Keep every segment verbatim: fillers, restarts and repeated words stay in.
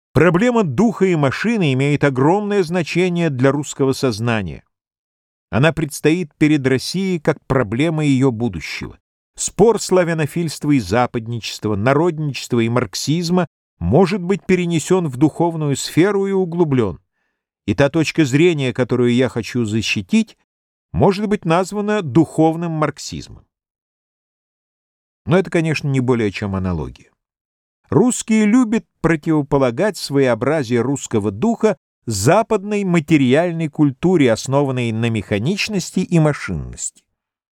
Проблема духа и машины имеет огромное значение для русского сознания. Она предстоит перед Россией как проблема ее будущего. Спор славянофильства и западничества, народничества и марксизма может быть перенесен в духовную сферу и углублен. И та точка зрения, которую я хочу защитить, может быть названа духовным марксизмом. Но это, конечно, не более чем аналогия. Русские любят противополагать своеобразие русского духа западной материальной культуре, основанной на механичности и машинности.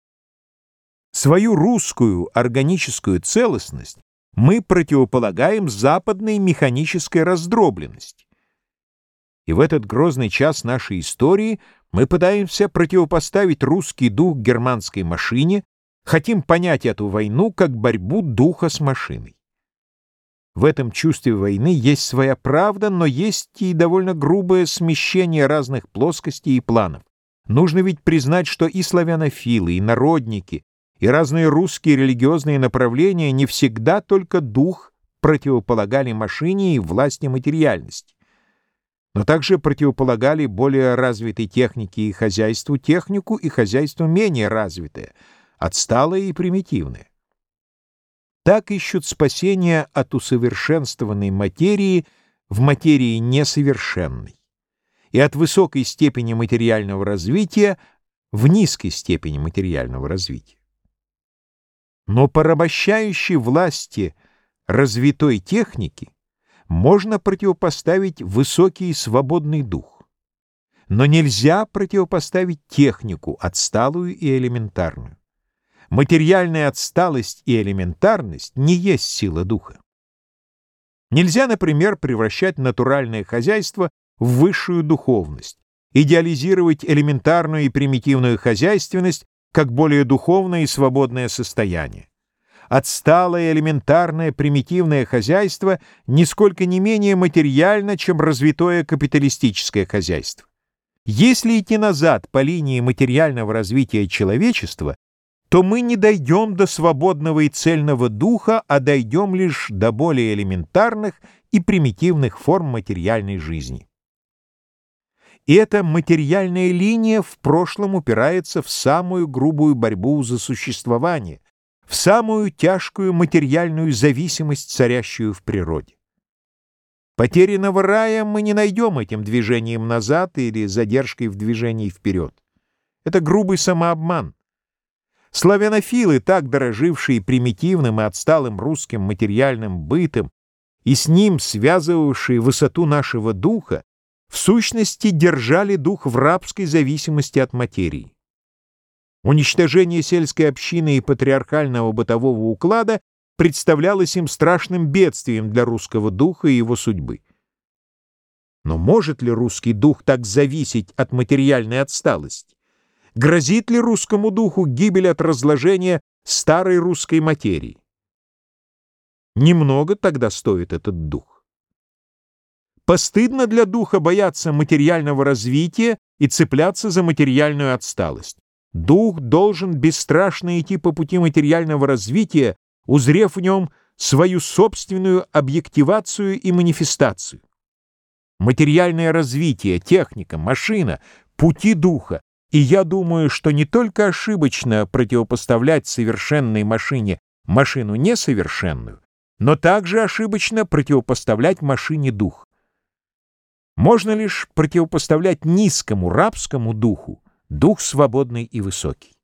Свою русскую органическую целостность мы противополагаем западной механической раздробленности. И в этот грозный час нашей истории мы пытаемся противопоставить русский дух германской машине, хотим понять эту войну как борьбу духа с машиной. В этом чувстве войны есть своя правда, но есть и довольно грубое смещение разных плоскостей и планов. Нужно ведь признать, что и славянофилы, и народники, и разные русские религиозные направления не всегда только дух противополагали машине и власти материальности, но также противополагали более развитой технике и хозяйству технику и хозяйству менее развитое, отсталое и примитивное. Так ищут спасения от усовершенствованной материи в материи несовершенной и от высокой степени материального развития в низкой степени материального развития. Но порабощающей власти развитой техники можно противопоставить высокий свободный дух, но нельзя противопоставить технику, отсталую и элементарную. Материальная отсталость и элементарность не есть сила духа. Нельзя, например, превращать натуральное хозяйство в высшую духовность, идеализировать элементарную и примитивную хозяйственность как более духовное и свободное состояние. Отсталое, элементарное, примитивное хозяйство нисколько не менее материально, чем развитое капиталистическое хозяйство. Если идти назад по линии материального развития человечества, то мы не дойдем до свободного и цельного духа, а дойдем лишь до более элементарных и примитивных форм материальной жизни. И эта материальная линия в прошлом упирается в самую грубую борьбу за существование, в самую тяжкую материальную зависимость, царящую в природе. Потерянного рая мы не найдем этим движением назад или задержкой в движении вперед. Это грубый самообман. Славянофилы, так дорожившие примитивным и отсталым русским материальным бытом и с ним связывавшие высоту нашего духа, в сущности держали дух в рабской зависимости от материи. Уничтожение сельской общины и патриархального бытового уклада представлялось им страшным бедствием для русского духа и его судьбы. Но может ли русский дух так зависеть от материальной отсталости? Грозит ли русскому духу гибель от разложения старой русской материи? Немного тогда стоит этот дух. Постыдно для духа бояться материального развития и цепляться за материальную отсталость. Дух должен бесстрашно идти по пути материального развития, узрев в нем свою собственную объективацию и манифестацию. Материальное развитие, техника, машина — пути духа, и я думаю, что не только ошибочно противопоставлять совершенной машине машину несовершенную, но также ошибочно противопоставлять машине дух. Можно лишь противопоставлять низкому рабскому духу дух свободный и высокий.